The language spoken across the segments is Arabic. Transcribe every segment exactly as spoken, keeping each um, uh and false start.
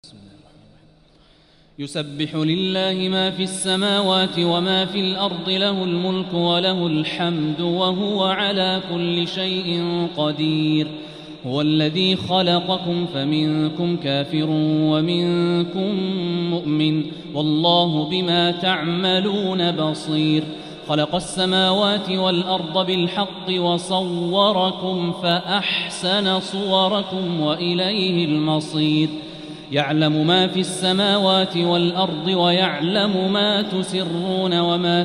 بسم الله الرحمن الرحيم. يسبح لله ما في السماوات وما في الأرض، له الملك وله الحمد وهو على كل شيء قدير. هو الذي خلقكم فمنكم كافر ومنكم مؤمن، والله بما تعملون بصير. خلق السماوات والأرض بالحق وصوركم فأحسن صوركم وإليه المصير. يعلم ما في السماوات والأرض ويعلم ما تسرون وما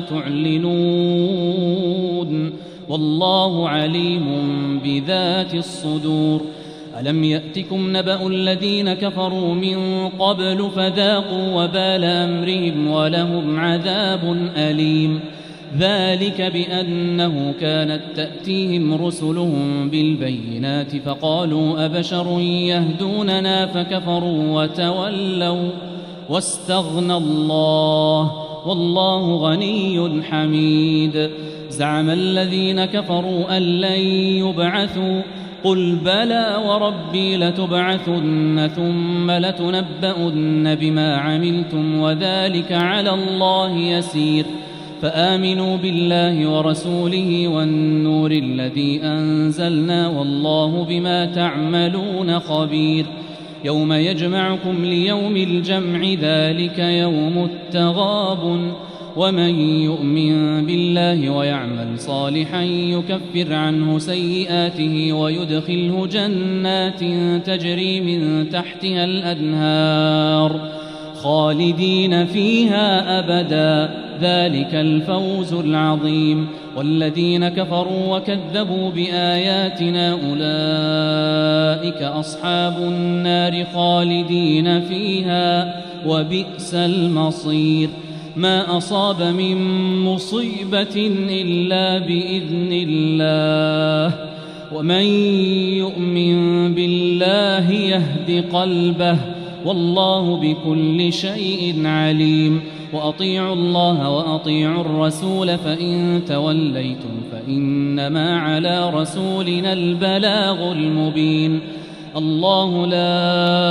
تعلنون، والله عليم بذات الصدور. ألم يأتكم نبأ الذين كفروا من قبل فذاقوا وبال أمرهم ولهم عذاب أليم. ذلك بأنه كانت تأتيهم رسلهم بالبينات فقالوا أبشر يهدوننا فكفروا وتولوا واستغنى الله والله غني حميد. زعم الذين كفروا أن لن يبعثوا، قل بلى وربي لتبعثن ثم لتنبؤن بما عملتم وذلك على الله يسير. فآمنوا بالله ورسوله والنور الذي أنزلنا والله بما تعملون خبير. يوم يجمعكم ليوم الجمع ذلك يوم التغابن. ومن يؤمن بالله ويعمل صالحا يكفر عنه سيئاته ويدخله جنات تجري من تحتها الأنهار خالدين فيها أبدا، ذلك الفوز العظيم. والذين كفروا وكذبوا بآياتنا أولئك أصحاب النار خالدين فيها وبئس المصير. ما أصاب من مصيبة إلا بإذن الله، ومن يؤمن بالله يهد قلبه، والله بكل شيء عليم. وأطيعوا الله وأطيعوا الرسول فإن توليتم فإنما على رسولنا البلاغ المبين. الله لا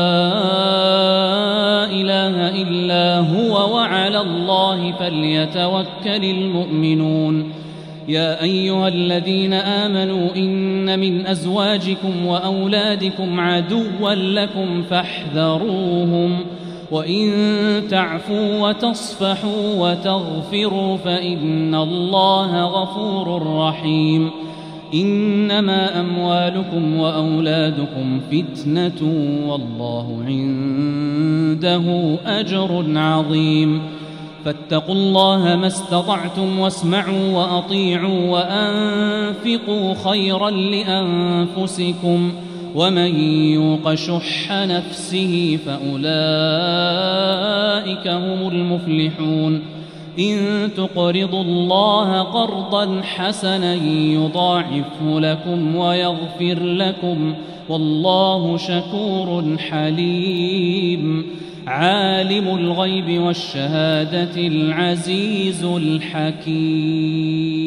إله إلا هو وعلى الله فليتوكل المؤمنون. يا أيها الذين آمنوا إن من أزواجكم وأولادكم عدوا لكم فاحذروهم، وإن تعفوا وتصفحوا وتغفروا فإن الله غفور رحيم. إنما أموالكم وأولادكم فتنة والله عنده أجر عظيم. فاتقوا الله ما استطعتم واسمعوا وأطيعوا وأنفقوا خيرا لأنفسكم، ومن يوق شح نفسه فأولئك هم المفلحون. إن تقرضوا الله قرضا حسنا يضاعفه لكم ويغفر لكم، والله شكور حليم. عالم الغيب والشهادة العزيز الحكيم.